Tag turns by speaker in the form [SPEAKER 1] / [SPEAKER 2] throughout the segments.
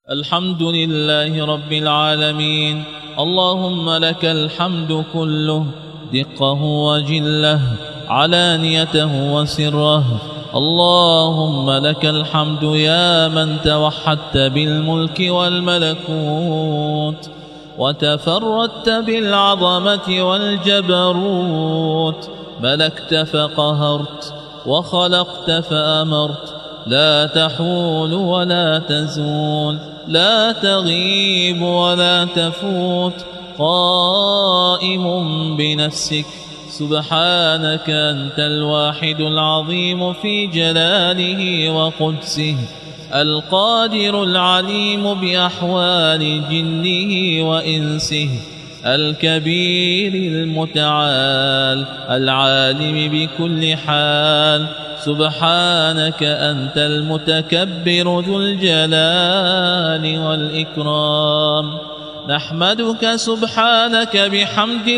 [SPEAKER 1] الحمد لله رب العالمين. اللهم لك الحمد كله، دقه وجله، علانيته وسره. اللهم لك الحمد يا من توحدت بالملك والملكوت، وتفردت بالعظمة والجبروت، ملكت فقهرت، وخلقت فأمرت، لا تحول ولا تزول، لا تغيب ولا تفوت، قائم بنفسك. سبحانك أنت الواحد العظيم في جلاله وقدسه، القادر العليم بأحوال جنه وإنسه، الكبير المتعال العالم بكل حال. سبحانك أنت المتكبر ذو الجلال والإكرام. نحمدك سبحانك بحمد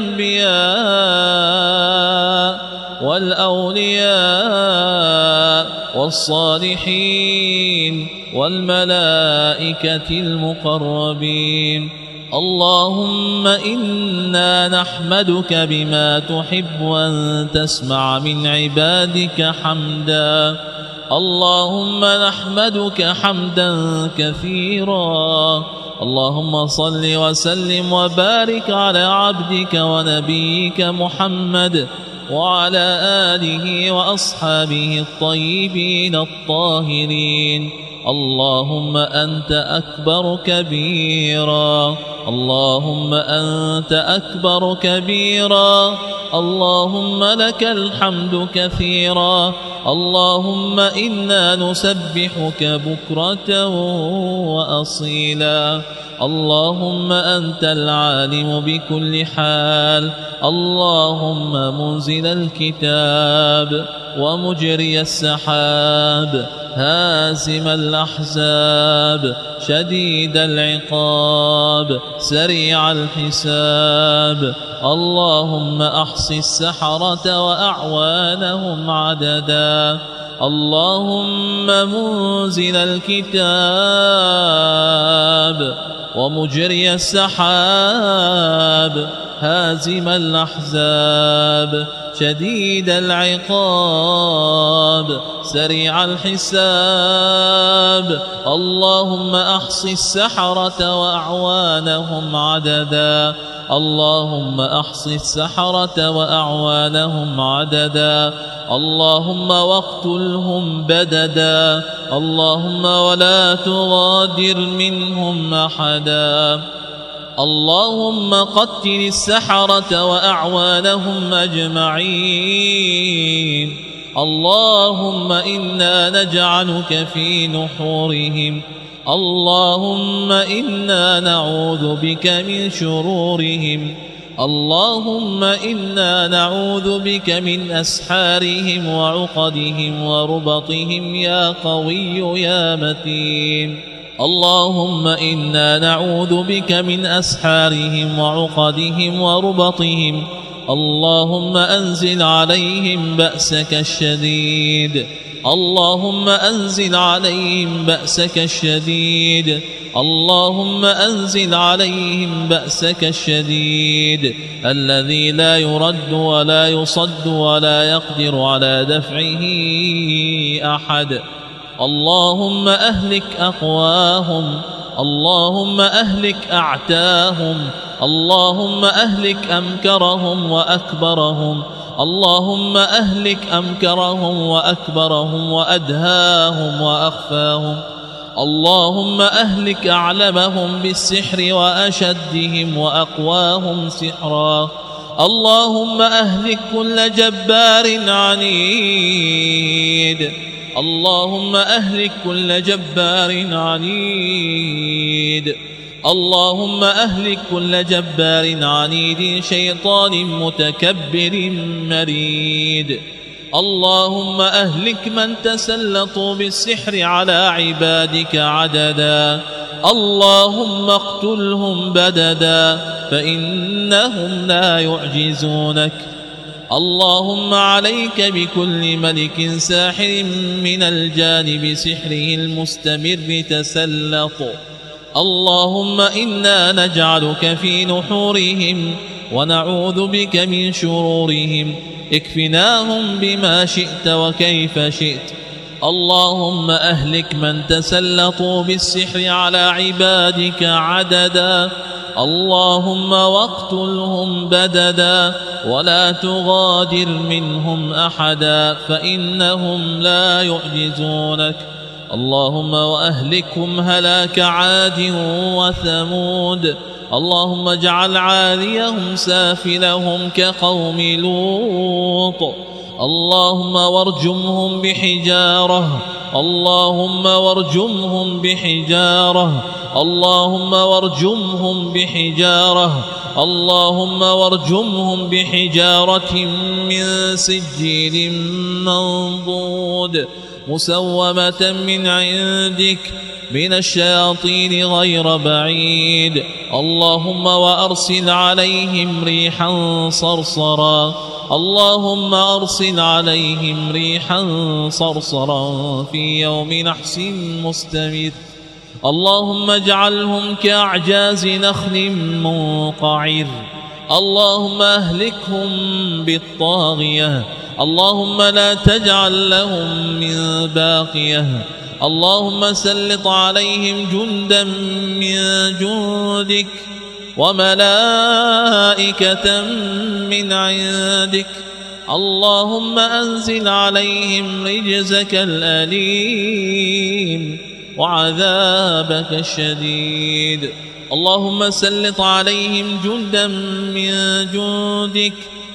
[SPEAKER 1] الأنبياء والأولياء والصالحين والملائكة المقربين. اللهم إنا نحمدك بما تحب أن تسمع من عبادك حمدا. اللهم نحمدك حمدا كثيرا. اللهم صل وسلم وبارك على عبدك ونبيك محمد وعلى آله وأصحابه الطيبين الطاهرين. اللهم أنت أكبر كبيرا، اللهم أنت أكبر كبيرا. اللهم لك الحمد كثيرا. اللهم إنا نسبحك بكرة وأصيلا. اللهم أنت العالم بكل حال. اللهم منزل الكتاب ومجري السحاب، هازم الأحزاب، شديد العقاب، سريع الحساب. اللهم أحص السحرة وأعوانهم عددا. اللهم منزل الكتاب ومجري السحاب، هازم الأحزاب، شديد العقاب، سريع الحساب. اللهم أحص السحرة وأعوانهم عددا. اللهم أحص السحرة وأعوانهم عددا. اللهم واقتلهم بددا. اللهم ولا تغادر منهم أحدا. اللهم قتل السحرة وأعوانهم أجمعين. اللهم إنا نجعلك في نحورهم. اللهم إنا نعوذ بك من شرورهم. اللهم إنا نعوذ بك من أسحارهم وعقدهم وربطهم يا قوي يا متين. اللهم إنا نعوذ بك من أسحارهم وعقدهم وربطهم. اللهم أنزل عليهم بأسك الشديد. اللهم أنزل عليهم بأسك الشديد. اللهم أنزل عليهم بأسك الشديد الذي لا يرد ولا يصد ولا يقدر على دفعه أحد. اللهم أهلك أقواهم. اللهم أهلك أعتاهم. اللهم أهلك أمكرهم وأكبرهم. اللهم أهلك أمكرهم وأكبرهم وأدهاهم وأخفاهم. اللهم أهلك أعلمهم بالسحر وأشدهم وأقواهم سحرا. اللهم أهلك كل جبار عنيد. اللهم أهلك كل جبار عنيد. اللهم أهلك كل جبار عنيد شيطان متكبر مريد. اللهم أهلك من تسلطوا بالسحر على عبادك عددا. اللهم اقتلهم بددا فإنهم لا يعجزونك. اللهم عليك بكل ملك ساحر من الجان بسحره المستمر تسلط. اللهم إنا نجعلك في نحورهم ونعوذ بك من شرورهم، اكفناهم بما شئت وكيف شئت. اللهم أهلك من تسلطوا بالسحر على عبادك عددا، اللهم واقتلهم بددا، ولا تغادر منهم أحدا فإنهم لا يعجزونك. اللهم وأهلكهم هلاك عاد وثمود. اللهم اجعل عاليهم سافلهم كقوم لوط. اللهم وارجمهم بحجارة، اللهم وارجمهم بحجارة، اللهم وارجمهم بحجارة، اللهم وارجمهم بحجارة من سجيل منضود مسومة من عندك من الشياطين غير بعيد. اللهم وأرسل عليهم ريحا صرصرا، اللهم أرسل عليهم ريحا صرصرا في يوم نحس مستمر. اللهم اجعلهم كأعجاز نخل منقعر. اللهم أهلكهم بالطاغية، اللهم لا تجعل لهم من باقية. اللهم سلط عليهم جندا من جندك وملائكة من عندك. اللهم أنزل عليهم رجزك الأليم وعذابك الشديد. اللهم سلط عليهم جندا من جندك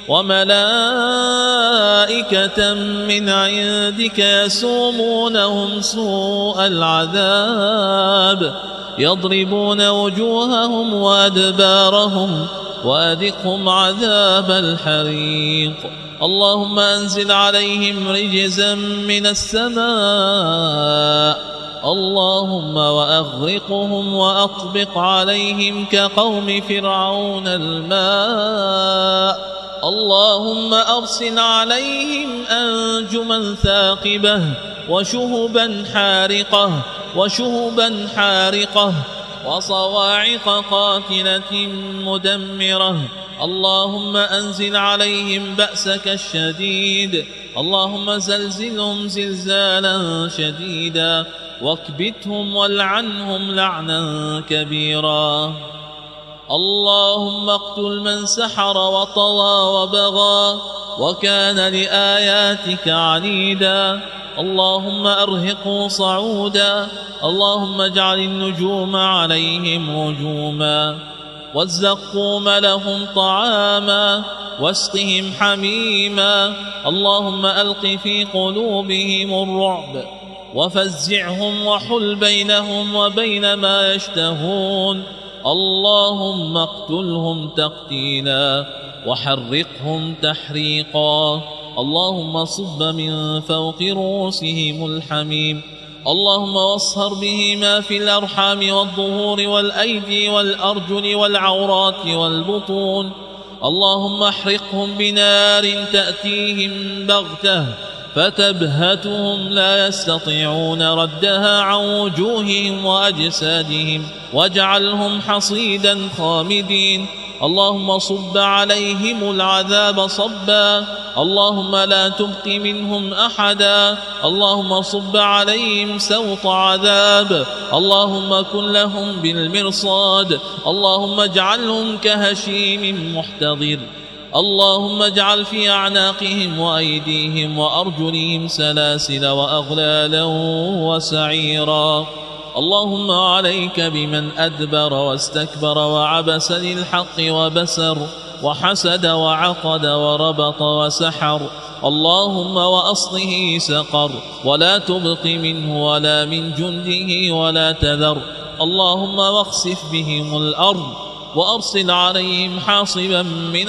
[SPEAKER 1] وملائكة من عندك يسومونهم سوء العذاب، يضربون وجوههم وأدبارهم، وأذقهم عذاب الحريق. اللهم أنزل عليهم رجزا من السماء. اللهم وأغرقهم وأطبق عليهم كقوم فرعون الماء. اللهم أرسل عليهم أنجما ثاقبة وشهبا حارقة وصواعق قاتلة مدمرة. اللهم أنزل عليهم بأسك الشديد. اللهم زلزلهم زلزالا شديدا واكبتهم والعنهم لعنا كبيرا. اللهم اقتل من سحر وطغى وبغى وكان لآياتك عنيدا. اللهم أرهقه صعودا. اللهم اجعل النجوم عليهم رجوما والزقوم لهم طعاما واسقهم حميما. اللهم ألق في قلوبهم الرعب وفزعهم وحل بينهم وبين ما يشتهون. اللهم اقتلهم تقتيلا وحرقهم تحريقا. اللهم صب من فوق رؤوسهم الحميم. اللهم واصهر به ما في الأرحام والظهور والأيدي والأرجل والعورات والبطون. اللهم احرقهم بنار تأتيهم بغتة فتبهتهم لا يستطيعون ردها عن وجوههم وأجسادهم واجعلهم حصيدا خامدين. اللهم صب عليهم العذاب صبا. اللهم لا تبق منهم أحدا. اللهم صب عليهم سوط عذاب. اللهم كن لهم بالمرصاد. اللهم اجعلهم كهشيم محتضر. اللهم اجعل في أعناقهم وأيديهم وأرجلهم سلاسل وأغلالا وسعيرا. اللهم عليك بمن أدبر واستكبر وعبس للحق وبسر وحسد وعقد وربط وسحر. اللهم وأصله سقر ولا تبق منه ولا من جنده ولا تذر. اللهم واخسف بهم الأرض وأرسل عليهم حاصبا من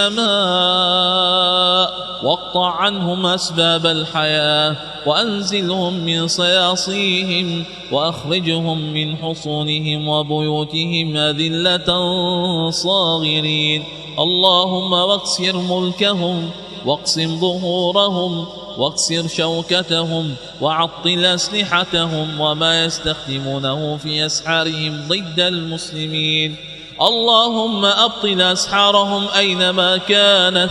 [SPEAKER 1] السماء واقطع عنهم أسباب الحياة وأنزلهم من صياصيهم وأخرجهم من حصونهم وبيوتهم أذلة صاغرين. اللهم واكسر ملكهم واقسم ظهورهم واكسر شوكتهم وعطل أسلحتهم وما يستخدمونه في أسحارهم ضد المسلمين. اللهم أبطل أسحارهم أينما كانت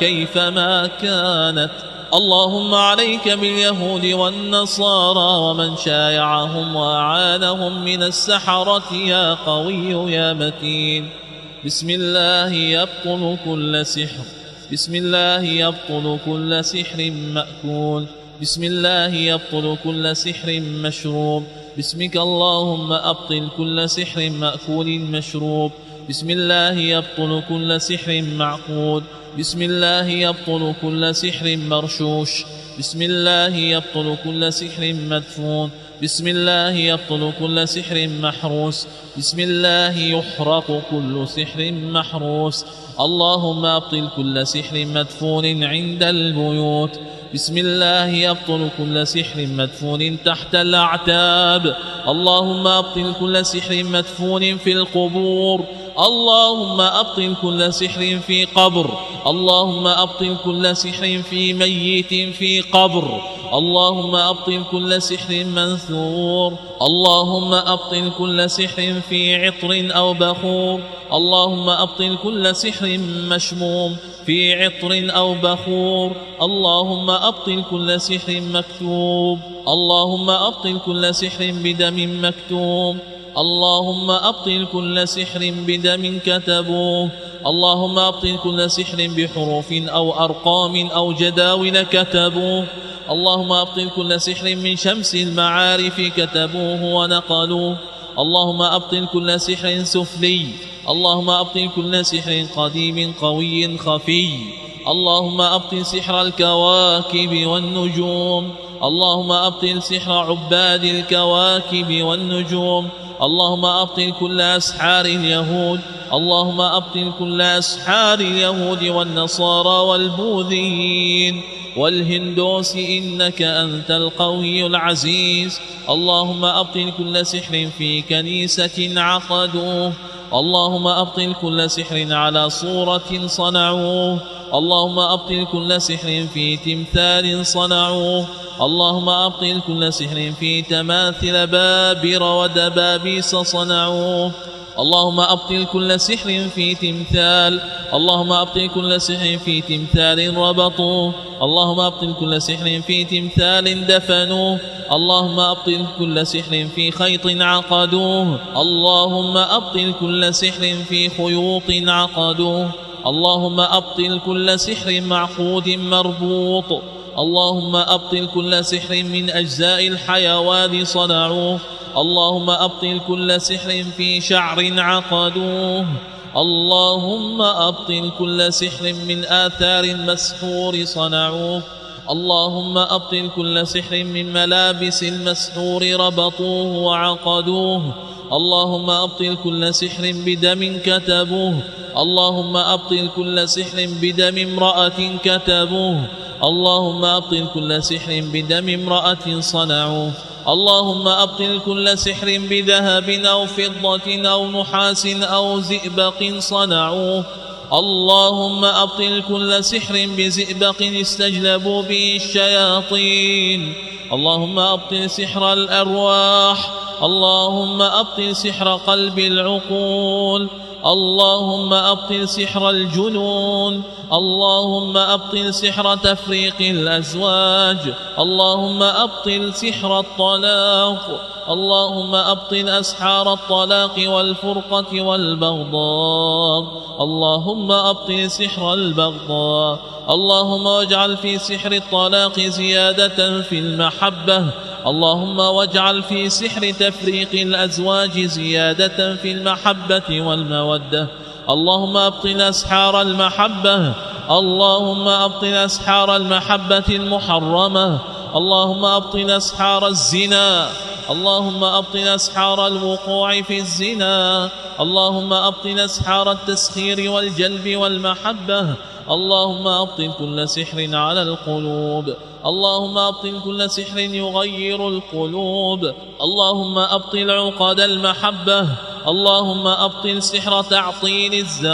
[SPEAKER 1] وكيفما كانت. اللهم عليك باليهود والنصارى ومن شايعهم وأعانهم من السحرة يا قوي يا متين. بسم الله يبطل كل سحر، بسم الله يبطل كل سحر مأكول، بسم الله يبطل كل سحر مشروب. بسمك اللهم أبطل كل سحر مأكول مشروب. بسم الله يبطل كل سحر معقود. بسم الله يبطل كل سحر مرشوش. بسم الله يبطل كل سحر مدفون. بسم الله يبطل كل سحر محروس. بسم الله يحرق كل سحر محروس. اللهم أبطل كل سحر مدفون عند البيوت. بسم الله يبطل كل سحر مدفون تحت الأعتاب. اللهم أبطل كل سحر مدفون في القبور. اللهم أبطل كل سحر في قبر. اللهم أبطل كل سحر في ميت في قبر. اللهم أبطل كل سحر منثور. اللهم أبطل كل سحر في عطر أو بخور. اللهم أبطل كل سحر مشموم في عطر أو بخور. اللهم أبطل كل سحر مكتوب. اللهم أبطل كل سحر بدم مكتوب. اللهم أبطل كل سحر بدم كتبوه. اللهم أبطل كل سحر بحروف أو أرقام أو جداول كتبوه. اللهم أبطل كل سحر من شمس المعارف كتبوه ونقلوه. اللهم أبطل كل سحر سفلي. اللهم أبطل كل سحر قديم قوي خفي. اللهم أبطل سحر الكواكب والنجوم. اللهم أبطل سحر عباد الكواكب والنجوم. اللهم أبطل كل أسحار اليهود. اللهم أبطل كل أسحار اليهود والنصارى والبوذيين والهندوس إنك أنت القوي العزيز. اللهم أبطل كل سحر في كنيسة عقدوه. اللهم أبطل كل سحر على صورة صنعوه. اللهم أبطل كل سحر في تمثال صنعوه. اللهم أبطل كل سحر في تماثل بابر ودبابيس صنعوه. اللهم أبطل كل سحر في تمثال. اللهم أبطل كل سحر في تمثال ربطوه. اللهم أبطل كل سحر في تمثال دفنوه. اللهم أبطل كل سحر في خيط عقدوه. اللهم أبطل كل سحر في خيوط عقدوه. اللهم أبطل كل سحر معقود مربوط. اللهم أبطل كل سحر من أجزاء الحيوان صنعوه. اللهم أبطل كل سحر في شعر عقدوه. اللهم أبطل كل سحر من آثار المسحور صنعوه. اللهم أبطل كل سحر من ملابس المسحور ربطوه وعقدوه. اللهم أبطل كل سحر بدم كتبوه. اللهم أبطل كل سحر بدم امرأة كتبوه. اللهم أبطل كل سحر بدم امرأة صنعوه. اللهم أبطل كل سحر بذهب أو فضة أو نحاس أو زئبق صنعوه. اللهم أبطل كل سحر بزئبق استجلبوا به الشياطين. اللهم أبطل سحر الأرواح. اللهم أبطل سحر قلب العقول. اللهم أبطل سحر الجنون. اللهم أبطل سحر تفريق الأزواج. اللهم أبطل سحر الطلاق. اللهم أبطل أسحار الطلاق والفرقة والبغضاء. اللهم أبطل سحر البغضاء. اللهم واجعل في سحر الطلاق زيادة في المحبة. اللهم واجعل في سحر تفريق الأزواج زيادة في المحبة والمودة. اللهم أبطل أسحار المحبة. اللهم أبطل أسحار المحبة المحرمة. اللهم أبطل أسحار الزنا. اللهم أبطل أسحار الوقوع في الزنا. اللهم أبطل أسحار التسخير والجلب والمحبة. اللهم أبطل كل سحر على القلوب. اللهم أبطل كل سحر يغير القلوب. اللهم أبطل عقد المحبة. اللهم أبطل سحر تعطيل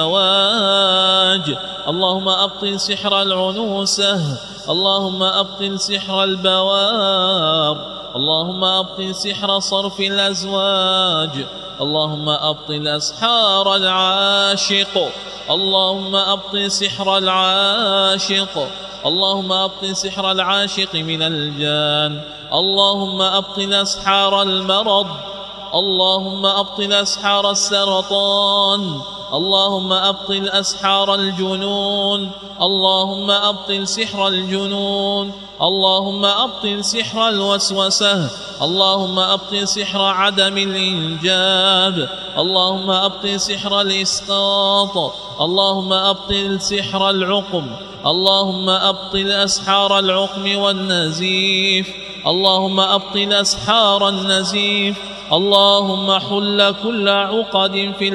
[SPEAKER 1] الزواج، اللهم أبطل سحر العنوسة، اللهم أبطل سحر البوار، اللهم أبطل سحر صرف الأزواج، اللهم أبطل أسحار العاشق، اللهم أبطل سحر العاشق، اللهم أبطل سحر العاشق من الجان، اللهم أبطل أسحار المرض، اللهم أبطل أسحار السرطان، اللهم أبطل أسحار الجنون، اللهم أبطل سحر الجنون، اللهم أبطل سحر الوسوسة، اللهم أبطل سحر عدم الإنجاب، اللهم أبطل سحر الإسقاط، اللهم أبطل سحر العقم، اللهم أبطل أسحار العقم والنزيف، اللهم أبطل أسحار النزيف، اللهم حل كل عقد في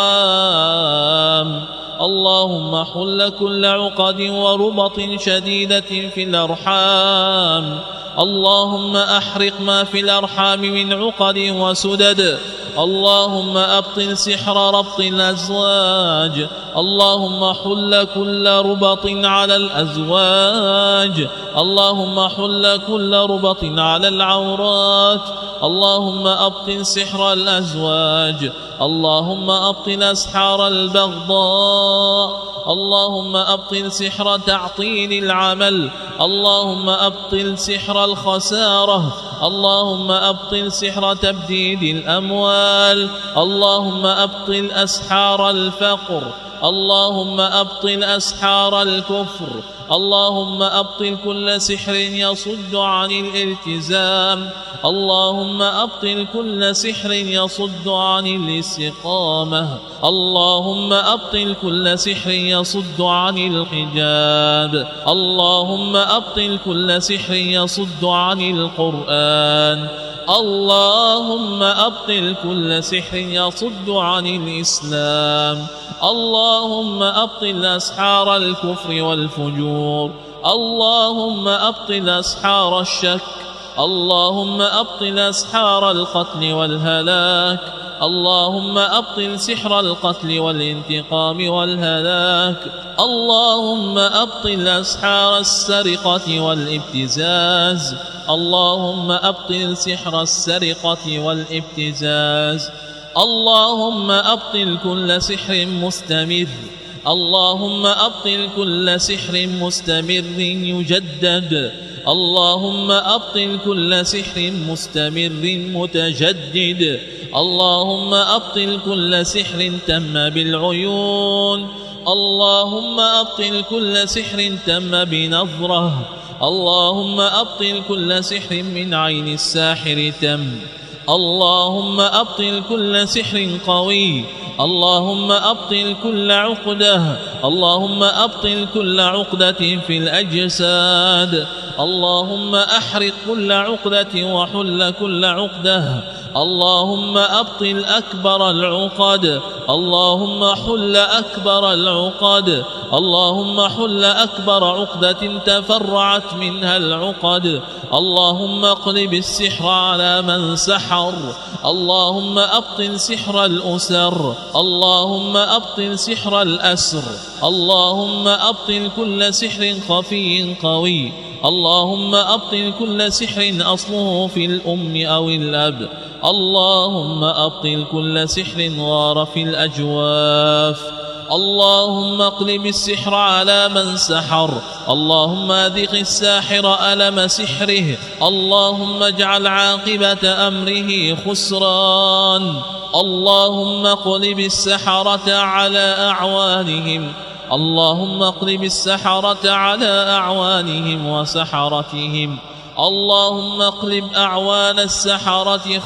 [SPEAKER 1] الأرحام، اللهم حل كل عقد وربط شديدة في الأرحام، اللهم أحرق ما في الأرحام من عقد وسدد، اللهم أبطل سحر ربط الأزواج، اللهم حل كل ربط على الأزواج، اللهم حل كل ربط على العورات، اللهم أبطل سحر الأزواج، اللهم أبطل أسحار البغضاء، اللهم أبطل سحر تعطيل العمل، اللهم أبطل سحر الخسارة، اللهم أبطل سحر تبديد الأموال، اللهم أبطل أسحار الفقر، اللهم أبطل أسحار الكفر، اللهم أبطل كل سحر يصد عن الالتزام، اللهم أبطل كل سحر يصد عن الاستقامة، اللهم أبطل كل سحر يصد عن الحجاب، اللهم أبطل كل سحر يصد عن القرآن، اللهم أبطل كل سحر يصد عن الإسلام، اللهم أبطل أسحار الكفر والفجور، اللهم أبطل أسحار الشك، اللهم أبطل أسحار القتل والهلاك، اللهم أبطل سحر القتل والانتقام والهلاك، اللهم أبطل أسحار السرقة والابتزاز، اللهم أبطل سحر السرقة والابتزاز، اللهم أبطل كل سحر مستمر، اللهم أبطل كل سحر مستمر يجدد، اللهم أبطل كل سحر مستمر متجدد، اللهم أبطل كل سحر تم بالعيون، اللهم أبطل كل سحر تم بنظرة، اللهم أبطل كل سحر من عين الساحر تم، اللهم أبطل كل سحر قوي، اللهم أبطل كل عقدة، اللهم أبطل كل عقدة في الأجساد، اللهم أحرق كل عقدة وحل كل عقدة، اللهم أبطل أكبر العقد، اللهم حل أكبر العقد، اللهم حل أكبر عقدة تفرعت منها العقد، اللهم اقلب السحر على من سحر، اللهم أبطل سحر الأسر، اللهم أبطل سحر الأسر، اللهم أبطل كل سحر خفي قوي، اللهم أبطل كل سحر أصله في الأم أو الأب، اللهم أبطل كل سحر غار في الأجواف، اللهم اقلب السحر على من سحر، اللهم أذق الساحر ألم سحره، اللهم اجعل عاقبة أمره خسران، اللهم اقلب السحرة على أعوانهم، اللهم اقلب السحرة على أعوانهم وسحرتهم، اللهم اقلب أعوان السحرة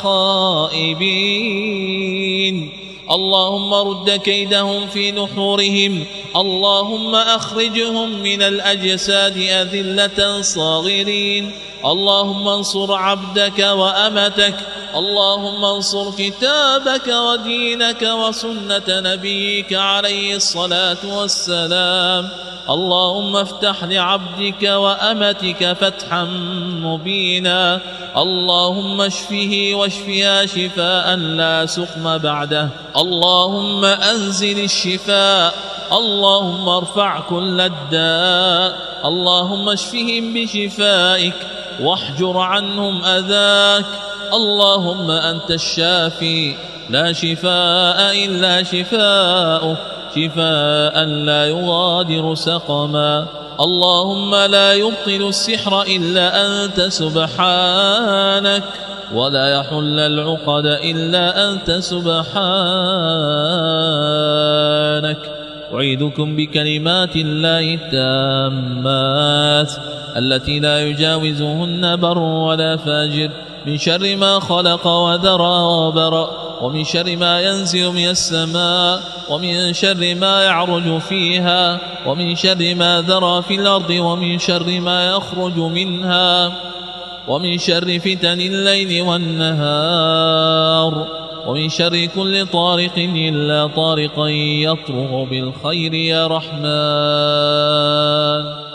[SPEAKER 1] خائبين، اللهم رد كيدهم في نحورهم، اللهم أخرجهم من الأجساد أذلة صاغرين، اللهم انصر عبدك وأمتك، اللهم انصر كتابك ودينك وسنة نبيك عليه الصلاة والسلام، اللهم افتح لعبدك وأمتك فتحا مبينا. اللهم اشفه واشفيا شفاء لا سقم بعده. اللهم أنزل الشفاء. اللهم ارفع كل الداء. اللهم اشفهم بشفائك واحجر عنهم أذاك. اللهم أنت الشافي لا شفاء إلا شفاؤك، شفاء لا يغادر سقما. اللهم لا يبطل السحر إلا أنت سبحانك، ولا يحل العقد إلا أنت سبحانك. أعيذكم بكلمات الله التامات التي لا يجاوزهن بر ولا فاجر، من شر ما خلق وذرى وبرأ، ومن شر ما ينزل من السماء، ومن شر ما يعرج فيها، ومن شر ما ذرى في الأرض، ومن شر ما يخرج منها، ومن شر فتن الليل والنهار، ومن شر كل طارق إلا طارقا يطرق بالخير يا رحمن.